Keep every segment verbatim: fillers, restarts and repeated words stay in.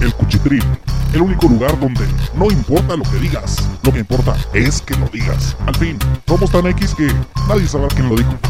El Cuchitril, el único lugar donde no importa lo que digas, lo que importa es que lo digas. Al fin, somos tan X que nadie sabrá quién lo dijo.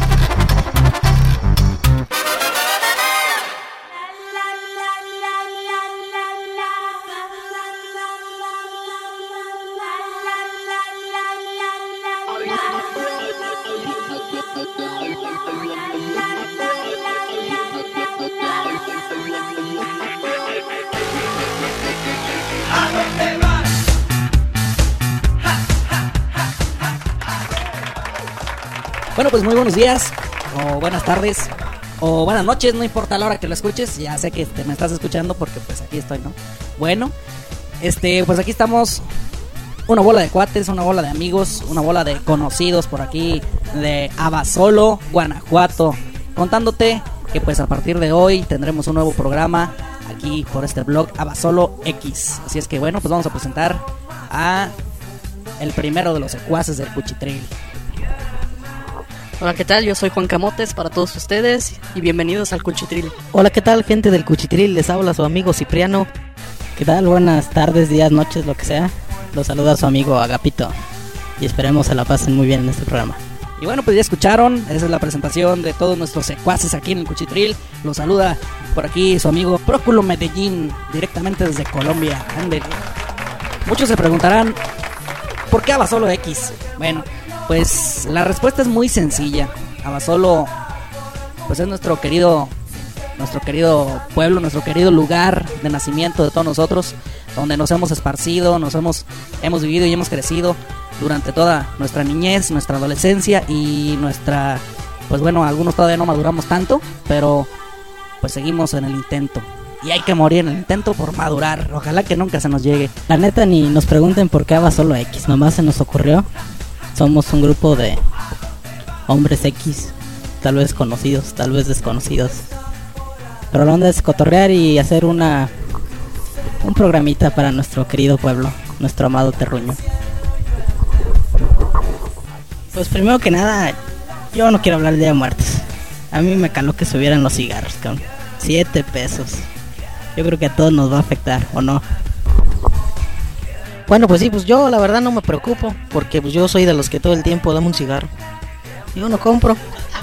Bueno, pues muy buenos días, o buenas tardes, o buenas noches, no importa la hora que lo escuches. Ya sé que te me estás escuchando porque pues aquí estoy, ¿no? Bueno, este, pues aquí estamos, una bola de cuates, una bola de amigos, una bola de conocidos por aquí de Abasolo, Guanajuato, contándote que pues a partir de hoy tendremos un nuevo programa aquí por este blog Abasolo X. Así es que bueno, pues vamos a presentar a el primero de los secuaces del Cuchitril. Hola, ¿qué tal? Yo soy Juan Camotes para todos ustedes y bienvenidos al Cuchitril. Hola, ¿qué tal, gente del Cuchitril? Les habla su amigo Cipriano. ¿Qué tal? Buenas tardes, días, noches, lo que sea. Los saluda su amigo Agapito y esperemos se la pasen muy bien en este programa. Y bueno, pues ya escucharon, esa es la presentación de todos nuestros secuaces aquí en el Cuchitril. Los saluda por aquí su amigo Próculo Medellín, directamente desde Colombia. Ándale. Muchos se preguntarán, ¿por qué Abasolo X? Bueno, pues la respuesta es muy sencilla. Abasolo pues es nuestro querido nuestro querido pueblo, nuestro querido lugar de nacimiento de todos nosotros, donde nos hemos esparcido, nos hemos hemos vivido y hemos crecido durante toda nuestra niñez, nuestra adolescencia y nuestra, pues bueno, algunos todavía no maduramos tanto, pero pues seguimos en el intento. Y hay que morir en el intento por madurar. Ojalá que nunca se nos llegue. La neta, ni nos pregunten por qué Abasolo X, nomás se nos ocurrió. Somos un grupo de hombres X, tal vez conocidos, tal vez desconocidos. Pero la onda es cotorrear y hacer una un programita para nuestro querido pueblo, nuestro amado terruño. Pues primero que nada, yo no quiero hablar del Día de Muertos. A mí me caló que subieran los cigarros, con siete pesos. Yo creo que a todos nos va a afectar, ¿o no? Bueno, pues sí, pues yo la verdad no me preocupo, porque pues yo soy de los que todo el tiempo dame un cigarro. Yo no compro.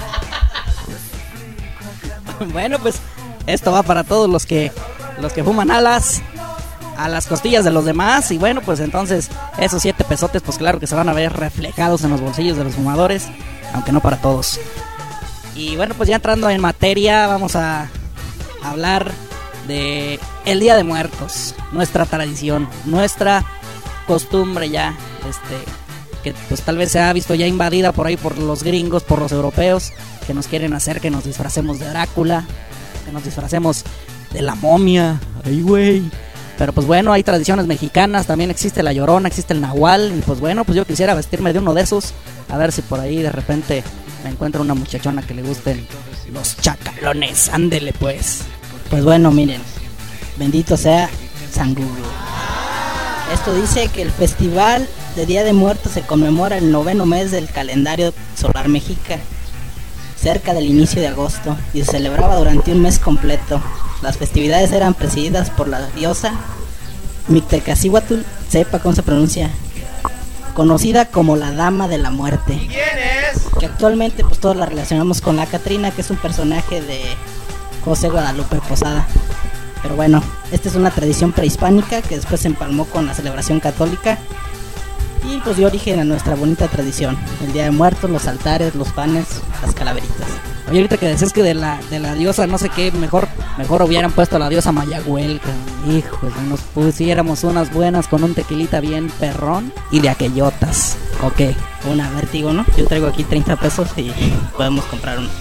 Bueno, pues esto va para todos los que los que fuman alas a las costillas de los demás. Y bueno, pues entonces esos siete pesotes, pues claro que se van a ver reflejados en los bolsillos de los fumadores, aunque no para todos. Y bueno, pues ya entrando en materia, vamos a hablar de el Día de Muertos, nuestra tradición, nuestra costumbre ya, este, que pues tal vez se ha visto ya invadida por ahí por los gringos, por los europeos, que nos quieren hacer que nos disfracemos de Drácula, que nos disfracemos de la momia, ay güey. Pero pues bueno, hay tradiciones mexicanas, también existe la Llorona, existe el Nahual, y pues bueno, pues yo quisiera vestirme de uno de esos, a ver si por ahí de repente me encuentro una muchachona que le gusten los chacalones, ándele pues. Pues bueno, miren, bendito sea San Google. Esto dice que el festival de Día de Muertos se conmemora el noveno mes del calendario solar mexica, cerca del inicio de agosto, y se celebraba durante un mes completo. Las festividades eran presididas por la diosa Mictecacihuatl, sepa cómo se pronuncia, conocida como la Dama de la Muerte. ¿Quién es? Que actualmente pues todos la relacionamos con la Catrina, que es un personaje de José Guadalupe Posada. Pero bueno, esta es una tradición prehispánica que después se empalmó con la celebración católica y pues dio origen a nuestra bonita tradición: el Día de Muertos, los altares, los panes, las calaveritas. Oye, ahorita que decías que de la de la diosa no sé qué, mejor mejor hubieran puesto a la diosa Mayagüel, hijo, pues nos pusiéramos unas buenas con un tequilita bien perrón y de aquellotas. Ok, una vértigo, ¿no? Yo traigo aquí treinta pesos y podemos comprar uno.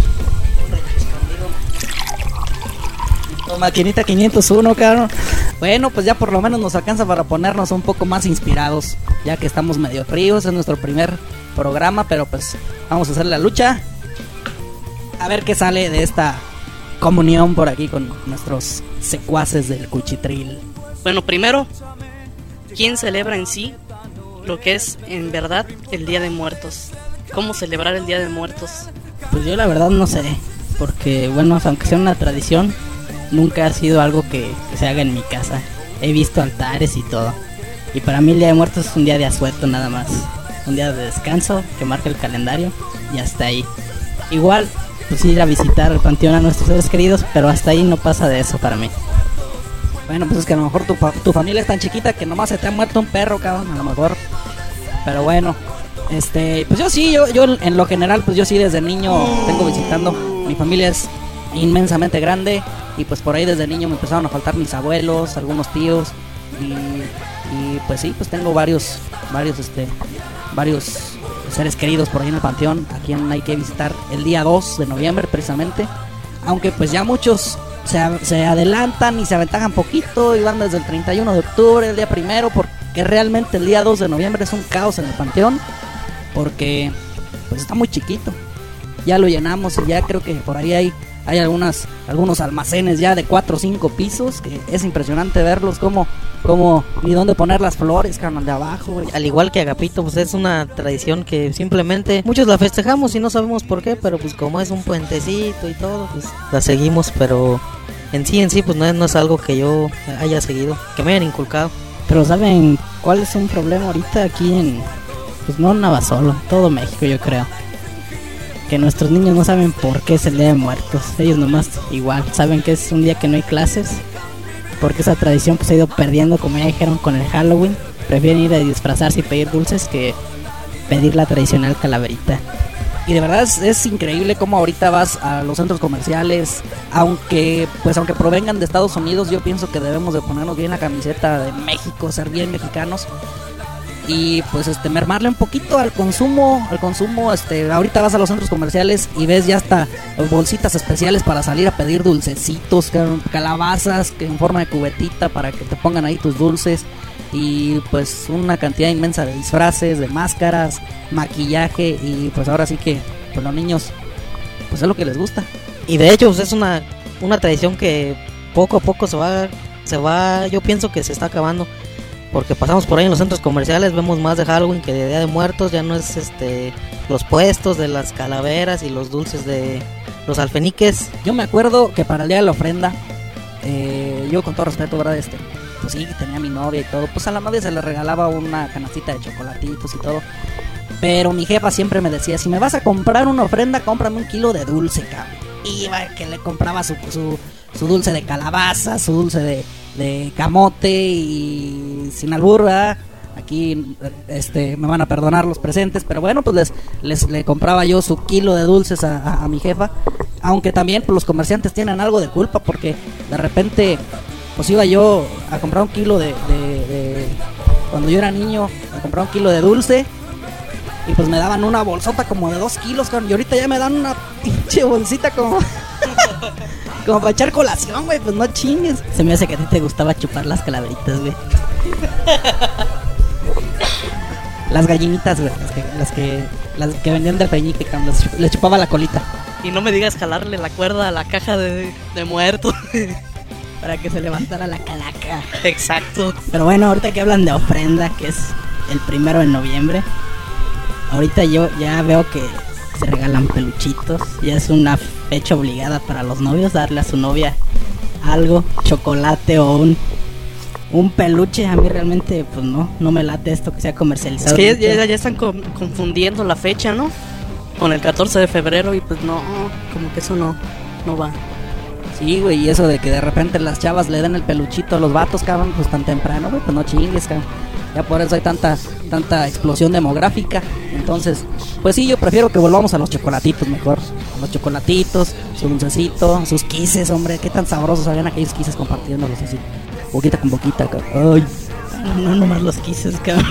Maquinita quinientos uno, cabrón. Bueno, pues ya por lo menos nos alcanza para ponernos un poco más inspirados, ya que estamos medio fríos, es nuestro primer programa, pero pues vamos a hacer la lucha. A ver qué sale de esta comunión por aquí con nuestros secuaces del Cuchitril. Bueno, primero, ¿quién celebra en sí lo que es en verdad el Día de Muertos? ¿Cómo celebrar el Día de Muertos? Pues yo la verdad no sé, porque bueno, aunque sea una tradición, nunca ha sido algo que, que se haga en mi casa. he visto altares y todo. Y para mí el Día de Muertos es un día de asueto nada más. Un día de descanso que marca el calendario y hasta ahí. Igual, pues ir a visitar el panteón a nuestros seres queridos, pero hasta ahí no pasa de eso para mí. Bueno, pues es que a lo mejor tu, tu familia es tan chiquita que nomás se te ha muerto un perro, cabrón, a lo mejor. Pero bueno, este, pues yo sí, yo, yo en lo general, pues yo sí desde niño tengo visitando. Mi familia es inmensamente grande y pues por ahí desde niño me empezaron a faltar mis abuelos, algunos tíos y, y pues sí, pues tengo varios, varios, este, varios seres queridos por ahí en el panteón, a quien hay que visitar el día dos de noviembre precisamente, aunque pues ya muchos se, se adelantan y se aventajan poquito y van desde el treinta y uno de octubre, el día primero, porque realmente el día dos de noviembre es un caos en el panteón, porque pues está muy chiquito, ya lo llenamos y ya creo que por ahí hay, hay algunas, algunos almacenes ya de cuatro o cinco pisos, que es impresionante verlos como... como ni dónde poner las flores, carnal, de abajo, güey. Al igual que Agapito, pues es una tradición que simplemente muchos la festejamos y no sabemos por qué, pero pues como es un puentecito y todo, pues la seguimos, pero en sí, en sí, pues no es, no es algo que yo haya seguido, que me hayan inculcado. Pero ¿saben cuál es un problema ahorita aquí en, pues no en Navasolo, todo México yo creo? Que nuestros niños no saben por qué es el Día de Muertos. Ellos nomás igual saben que es un día que no hay clases, porque esa tradición pues se ha ido perdiendo, como ya dijeron, con el Halloween. Prefieren ir a disfrazarse y pedir dulces que pedir la tradicional calaverita. Y de verdad es, es increíble cómo ahorita vas a los centros comerciales, aunque pues aunque provengan de Estados Unidos, yo pienso que debemos de ponernos bien la camiseta de México, ser bien mexicanos y pues este mermarle un poquito al consumo, al consumo, este ahorita vas a los centros comerciales y ves ya hasta bolsitas especiales para salir a pedir dulcecitos, calabazas que en forma de cubetita para que te pongan ahí tus dulces y pues una cantidad inmensa de disfraces, de máscaras, maquillaje y pues ahora sí que pues los niños pues es lo que les gusta. Y de hecho pues es una una tradición que poco a poco se va se va, yo pienso que se está acabando. Porque pasamos por ahí en los centros comerciales, vemos más de Halloween que de Día de Muertos, ya no es este los puestos de las calaveras y los dulces de los alfeniques. Yo me acuerdo que para el día de la ofrenda, eh, yo con todo respeto, ¿verdad? Este, pues sí, tenía mi novia y todo, pues a la novia se le regalaba una canastita de chocolatitos y todo. Pero mi jefa siempre me decía, si me vas a comprar una ofrenda, cómprame un kilo de dulce, cabrón. Y iba que le compraba su, su, su dulce de calabaza, su dulce de... de camote y sin albur, ¿verdad? Aquí este me van a perdonar los presentes, pero bueno, pues les, les le compraba yo su kilo de dulces a, a, a mi jefa, aunque también pues los comerciantes tienen algo de culpa porque de repente pues iba yo a comprar un kilo de, de, de cuando yo era niño, a comprar un kilo de dulce y pues me daban una bolsota como de dos kilos, y ahorita ya me dan una pinche bolsita como como para echar colación, güey, pues no chingues. Se me hace que a ti te gustaba chupar las calaveritas, güey. Las gallinitas, güey, las que, las que las que vendían del peñique, cuando les, les chupaba la colita. Y no me digas jalarle la cuerda a la caja de, de muertos. Para que se levantara la calaca. Exacto. Pero bueno, ahorita que hablan de ofrenda, que es el primero de noviembre, ahorita yo ya veo que se regalan peluchitos. Ya es una fecha obligada para los novios darle a su novia algo, chocolate o un un peluche. A mí realmente pues no, no me late esto que sea comercializado. Es que ya, ya están con, confundiendo la fecha, ¿no? Con el catorce de febrero y pues no, como que eso no, no va. Sí, güey, y eso de que de repente las chavas le den el peluchito a los vatos, cabrón, pues tan temprano, güey, pues no chingues, cabrón. Ya por eso hay tanta tanta explosión demográfica. Entonces, pues sí, yo prefiero que volvamos a los chocolatitos mejor. A los chocolatitos, su dulcecito, sus kisses, hombre. Qué tan sabrosos sabían aquellos kisses compartiéndolos así. Boquita con boquita, cabrón. Ay. No, no nomás los kisses, cabrón.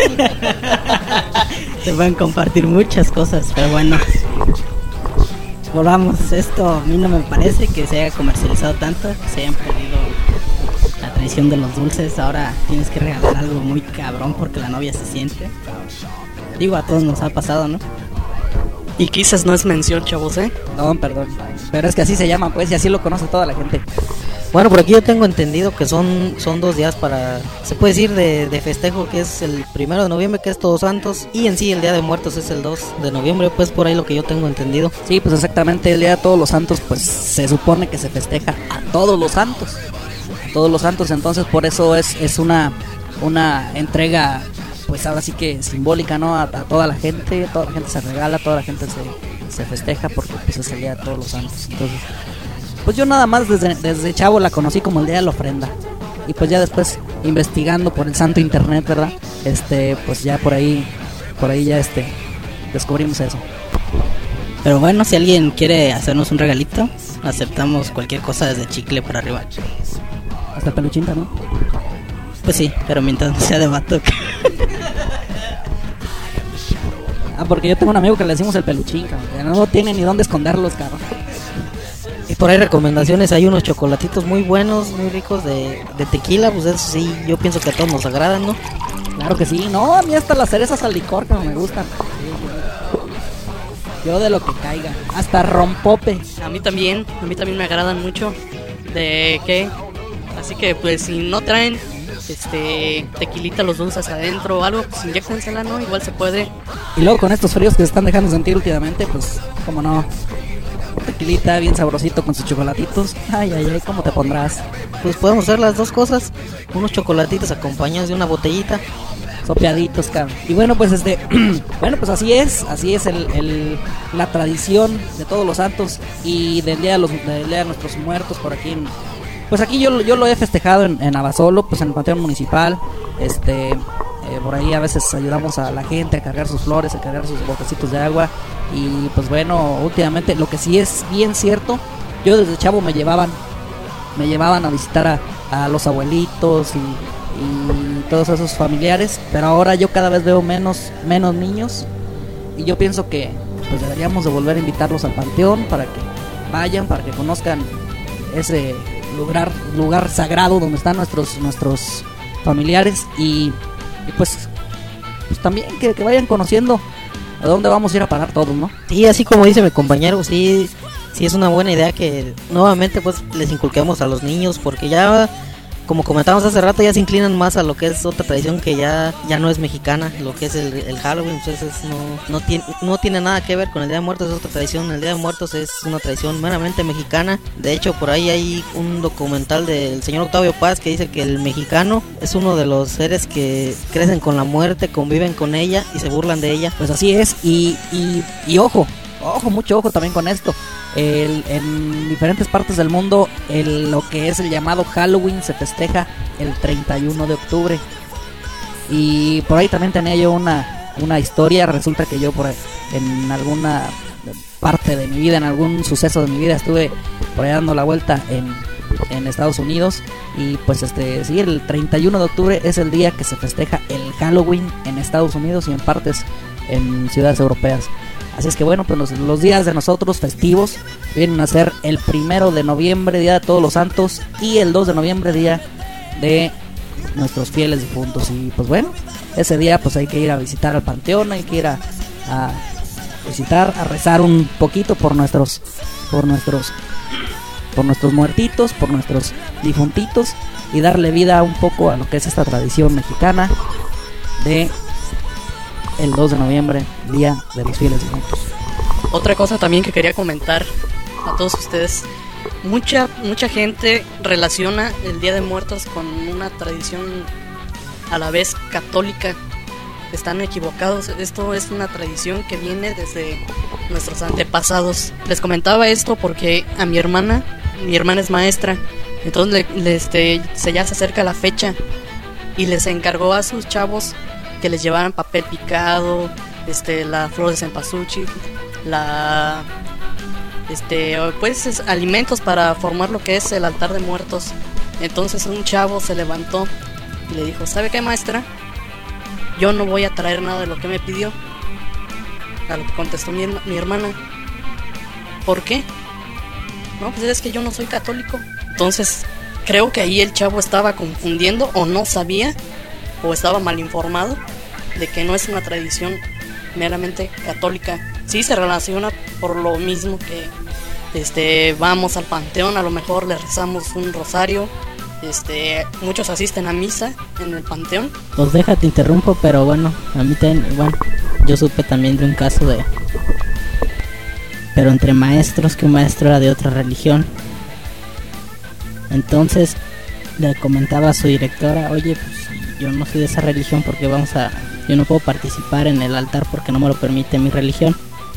Se pueden compartir muchas cosas, pero bueno. Volvamos, esto a mí no me parece que se haya comercializado tanto, que se hayan perdido la tradición de los dulces. Ahora tienes que regalar algo muy cabrón porque la novia se siente. Digo, a todos nos ha pasado, ¿no? Y quizás no es mención, chavos, ¿eh? No, perdón. Pero es que así se llama, pues, y así lo conoce toda la gente. Bueno, por aquí yo tengo entendido que son son dos días para, se puede decir, de, de festejo, que es el primero de noviembre, que es Todos Santos, y en sí el Día de Muertos es el dos de noviembre, pues por ahí lo que yo tengo entendido. Sí, pues exactamente, el Día de Todos los Santos, pues se supone que se festeja a todos los santos. todos los santos. Entonces por eso es, es una, una entrega, pues ahora sí que simbólica, ¿no? A, a toda la gente, toda la gente se regala, toda la gente se, se festeja porque pues es el día de todos los santos. Entonces, pues yo nada más desde, desde chavo la conocí como el día de la ofrenda. Y pues ya después investigando por el santo internet, ¿verdad? Este, pues ya por ahí, por ahí ya este, descubrimos eso. Pero bueno, si alguien quiere hacernos un regalito, aceptamos cualquier cosa desde chicle para arriba. Hasta el peluchín, ¿no? Pues sí, pero mientras no sea de vato. Ah, porque yo tengo un amigo que le decimos el peluchín, cabrón, que no tiene ni dónde esconderlos, cabrón. Y por ahí recomendaciones, hay unos chocolatitos muy buenos, muy ricos de, de tequila, pues eso sí, yo pienso que a todos nos agradan, ¿no? Claro que sí, no, a mí hasta las cerezas al licor que no me gustan. Yo de lo que caiga, hasta rompope. A mí también, a mí también me agradan mucho. ¿De qué? Así que pues si no traen este tequilita los dulces adentro o algo, pues inyéctensela, ¿no? Igual se puede. Y luego con estos fríos que se están dejando sentir últimamente, pues como no, tequilita bien sabrosito con sus chocolatitos. Ay, ay, ay, ¿cómo te pondrás? Pues podemos hacer las dos cosas, unos chocolatitos acompañados de una botellita. Sopeaditos, cabrón. Y bueno, pues este, bueno, pues así es, así es el, el, la tradición de todos los santos y del día de, los, del día de nuestros muertos por aquí. En, pues aquí yo, yo lo he festejado en, en Abasolo, pues en el Panteón Municipal. Este, eh, por ahí a veces ayudamos a la gente a cargar sus flores, a cargar sus botecitos de agua. Y pues bueno, últimamente lo que sí es bien cierto, yo desde chavo me llevaban, me llevaban a visitar a, a los abuelitos y y todos esos familiares, pero ahora yo cada vez veo menos menos niños y yo pienso que pues deberíamos de volver a invitarlos al panteón para que vayan, para que conozcan ese lugar lugar sagrado donde están nuestros nuestros familiares y, y pues, pues también que, que vayan conociendo a dónde vamos a ir a parar todos, ¿no? Sí, así como dice mi compañero, sí, sí es una buena idea que nuevamente pues les inculquemos a los niños, porque ya como comentábamos hace rato, ya se inclinan más a lo que es otra tradición que ya ya no es mexicana, lo que es el, el Halloween. Entonces no no tiene no tiene nada que ver con el Día de Muertos, es otra tradición. El Día de Muertos es una tradición meramente mexicana. De hecho, por ahí hay un documental del señor Octavio Paz que dice que el mexicano es uno de los seres que crecen con la muerte, conviven con ella y se burlan de ella. Pues así es, y, y, y ojo, ojo, mucho ojo también con esto. El, en diferentes partes del mundo el, lo que es el llamado Halloween se festeja el treinta y uno de octubre. Y por ahí también tenía yo una, una historia. Resulta que yo por ahí, en alguna parte de mi vida, en algún suceso de mi vida, estuve por ahí dando la vuelta en, en Estados Unidos. Y pues este sí, el treinta y uno de octubre es el día que se festeja el Halloween en Estados Unidos y en partes en ciudades europeas. Así es que bueno, pues los, los días de nosotros festivos vienen a ser el primero de noviembre, Día de Todos los Santos, y el dos de noviembre, Día de nuestros fieles difuntos. Y pues bueno, ese día pues hay que ir a visitar al panteón, hay que ir a, a visitar, a rezar un poquito por nuestros, por nuestros, por nuestros muertitos, por nuestros difuntitos, y darle vida un poco a lo que es esta tradición mexicana de el dos de noviembre, Día de los Fieles Difuntos. Otra cosa también que quería comentar a todos ustedes, mucha mucha gente relaciona el Día de Muertos con una tradición a la vez católica. Están equivocados, esto es una tradición que viene desde nuestros antepasados. Les comentaba esto porque a mi hermana, mi hermana es maestra, entonces le, le, este, se ya se acerca la fecha y les encargó a sus chavos que les llevaran papel picado, este, la flor de cempasúchil, la, este, pues es, alimentos para formar lo que es el altar de muertos. Entonces un chavo se levantó y le dijo: ¿sabe qué, maestra? Yo no voy a traer nada de lo que me pidió. A lo que contestó mi, mi hermana: ¿por qué? No, pues es que yo no soy católico. Entonces creo que ahí el chavo estaba confundiendo, o no sabía, o estaba mal informado de que no es una tradición meramente católica. Sí se relaciona por lo mismo que este vamos al panteón, a lo mejor le rezamos un rosario, este muchos asisten a misa en el panteón. Pues déjate interrumpo, pero bueno, a mí también, bueno, yo supe también de un caso de, pero entre maestros, que un maestro era de otra religión. Entonces le comentaba a su directora, oye, pues yo no soy de esa religión porque vamos a, yo no puedo participar en el altar porque no me lo permite mi religión.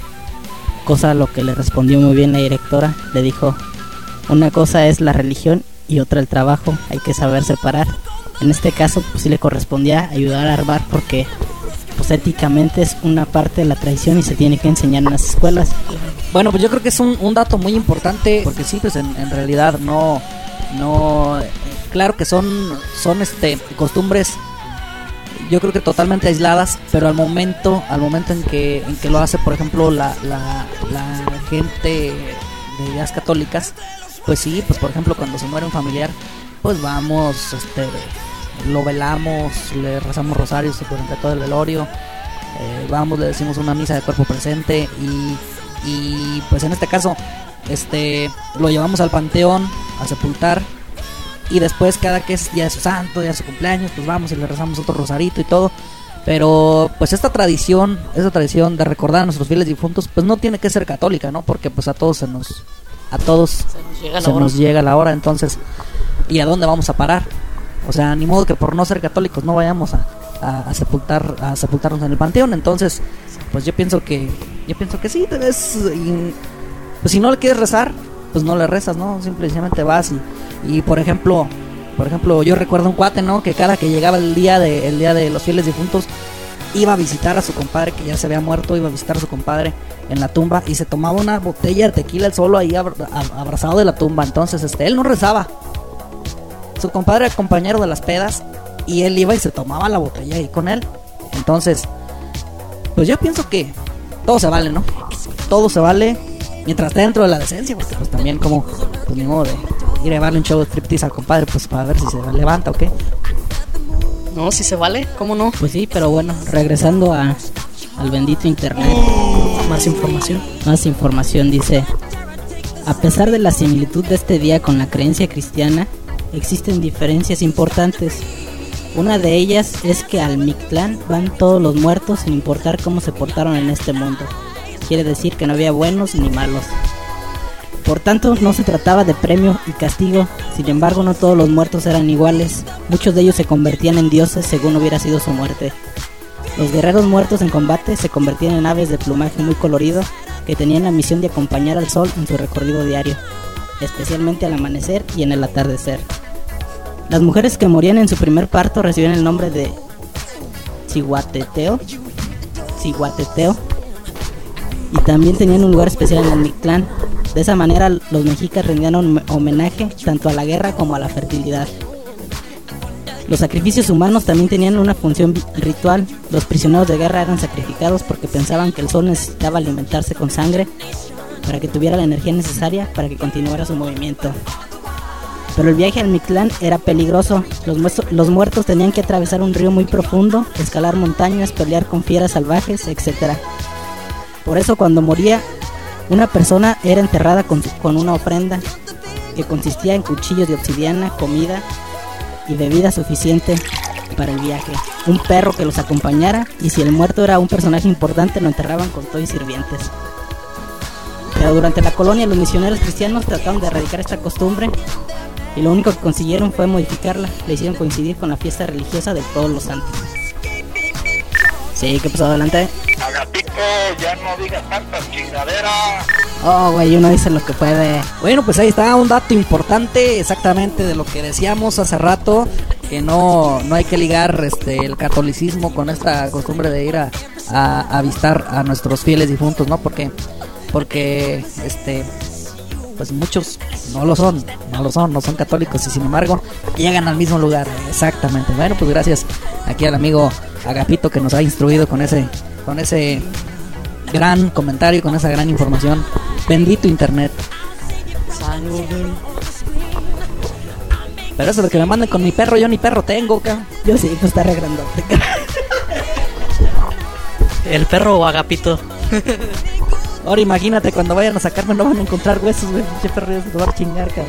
Cosa a lo que le respondió muy bien la directora, le dijo, una cosa es la religión y otra el trabajo, hay que saber separar. En este caso pues sí le correspondía ayudar a armar porque pues éticamente es una parte de la tradición y se tiene que enseñar en las escuelas. Bueno, pues yo creo que es un, un dato muy importante porque sí, pues en, en realidad no, no, claro que son, son este costumbres, yo creo que totalmente aisladas, pero al momento, al momento en que, en que lo hace, por ejemplo, la, la, la gente de ideas católicas, pues sí, pues por ejemplo cuando se muere un familiar, pues vamos, este, lo velamos, le rezamos rosarios durante todo el velorio, eh, vamos, le decimos una misa de cuerpo presente y, y pues en este caso, este, lo llevamos al panteón a sepultar y después cada que es día de su santo, día de su cumpleaños, pues vamos y le rezamos otro rosarito y todo. Pero pues esta tradición, esta tradición de recordar a nuestros fieles difuntos, pues no tiene que ser católica, ¿no? Porque pues a todos se nos, a todos Se nos llega la se hora. nos llega la hora, entonces, ¿y a dónde vamos a parar? O sea, ni modo que por no ser católicos no vayamos a, a, a sepultar, a sepultarnos en el panteón. Entonces, pues yo pienso que, yo pienso que sí, es, y, pues si no le quieres rezar, pues no le rezas, ¿no? Simplemente vas y, y por ejemplo, por ejemplo, yo recuerdo un cuate, ¿no? Que cada que llegaba el día de, el día de los fieles difuntos, iba a visitar a su compadre que ya se había muerto, iba a visitar a su compadre en la tumba y se tomaba una botella de tequila él solo ahí abra, abrazado de la tumba. Entonces, este, él no rezaba. Su compadre era compañero de las pedas y él iba y se tomaba la botella ahí con él. Entonces, pues yo pienso que todo se vale, ¿no? Todo se vale mientras esté dentro de la decencia, porque pues también como, pues ni modo de ir a llevarle un show de striptease al compadre, pues para ver si se levanta o qué. No, si se vale, ¿cómo no? Pues sí, pero bueno, regresando a, al bendito internet, Más información. más información dice, a pesar de la similitud de este día con la creencia cristiana, existen diferencias importantes. Una de ellas es que al Mictlán van todos los muertos sin importar cómo se portaron en este mundo. Quiere decir que no había buenos ni malos. Por tanto, no se trataba de premio y castigo. Sin embargo, no todos los muertos eran iguales. Muchos de ellos se convertían en dioses según hubiera sido su muerte. Los guerreros muertos en combate se convertían en aves de plumaje muy colorido que tenían la misión de acompañar al sol en su recorrido diario, especialmente al amanecer y en el atardecer. Las mujeres que morían en su primer parto recibían el nombre de Cihuateteo, Cihuateteo, y también tenían un lugar especial en el Mictlán. De esa manera los mexicas rendían un homenaje tanto a la guerra como a la fertilidad. Los sacrificios humanos también tenían una función ritual. Los prisioneros de guerra eran sacrificados porque pensaban que el sol necesitaba alimentarse con sangre para que tuviera la energía necesaria para que continuara su movimiento. Pero el viaje al Mictlán era peligroso. Los, muertos, los muertos tenían que atravesar un río muy profundo, escalar montañas, pelear con fieras salvajes, etcétera. Por eso cuando moría una persona era enterrada con, con una ofrenda que consistía en cuchillos de obsidiana, comida y bebida suficiente para el viaje, un perro que los acompañara, y si el muerto era un personaje importante lo enterraban con todo y sirvientes. Pero durante la colonia los misioneros cristianos trataron de erradicar esta costumbre y lo único que consiguieron fue modificarla. Le hicieron coincidir con la fiesta religiosa de Todos los Santos. Sí, ¿qué pasó? Adelante. Agapito, ya no digas tantas chingaderas. Oh, güey, uno dice lo que puede. Bueno, pues ahí está un dato importante, exactamente de lo que decíamos hace rato, que no, no hay que ligar este el catolicismo con esta costumbre de ir a, a, a avistar a nuestros fieles difuntos, ¿no? Porque, porque este pues muchos no lo son, no lo son, no son católicos y sin embargo llegan al mismo lugar, exactamente. Bueno, pues gracias aquí al amigo Agapito que nos ha instruido con ese, con ese gran comentario, con esa gran información. Bendito internet. Pero eso de que me manden con mi perro, yo ni perro tengo, cabrón. Yo sí, pues está re grandote. El perro o Agapito. Ahora imagínate cuando vayan a sacarme no van a encontrar huesos, güey. Pinche perro ya se va a chingar, cabrón.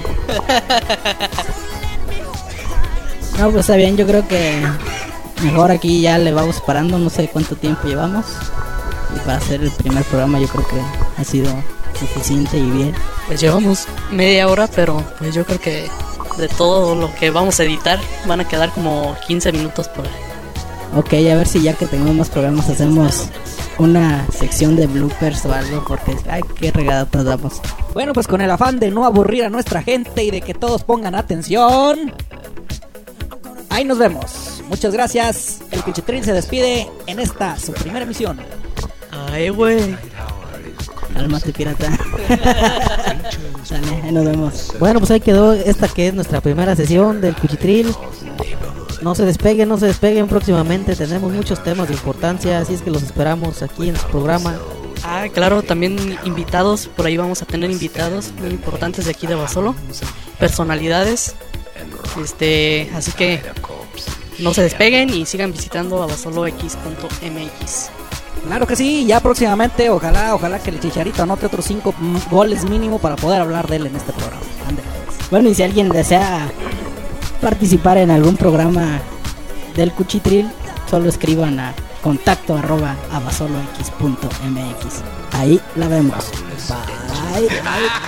No, pues está bien, yo creo que mejor aquí ya le vamos parando, no sé cuánto tiempo llevamos. Y para hacer el primer programa yo creo que ha sido suficiente y bien. Pues llevamos media hora, pero pues yo creo que de todo lo que vamos a editar. Van a quedar como quince minutos por ahí. Ok, a ver si ya que tengamos más programas hacemos una sección de bloopers o algo, porque ay, qué regada nos damos. Bueno, pues con el afán de no aburrir a nuestra gente y de que todos pongan atención, ahí nos vemos. Muchas gracias. El Cuchitril se despide en esta su primera emisión. Ay, güey. Cálmate, pirata. Dale, ahí nos vemos. Bueno, pues ahí quedó esta que es nuestra primera sesión del Cuchitril. No se despeguen, no se despeguen. Próximamente tenemos muchos temas de importancia, así es que los esperamos aquí en su programa. Ah, claro, también invitados. Por ahí vamos a tener invitados muy importantes de aquí de Abasolo. Personalidades. Este, así que no se despeguen y sigan visitando abasolo x punto m x. Claro que sí, ya próximamente, ojalá, ojalá que el Chicharito anote otros cinco m- goles mínimo para poder hablar de él en este programa. Ándale. Bueno, y si alguien desea participar en algún programa del Cuchitril, solo escriban a contacto arroba abasolo x punto m x. Ahí la vemos. Bye. Bye, bye,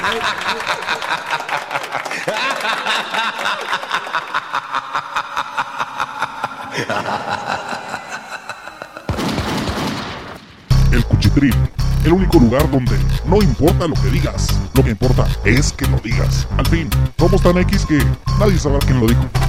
El Cuchitril, el único lugar donde no importa lo que digas, lo que importa es que lo digas. Al fin, somos tan X que nadie sabrá quién lo dijo.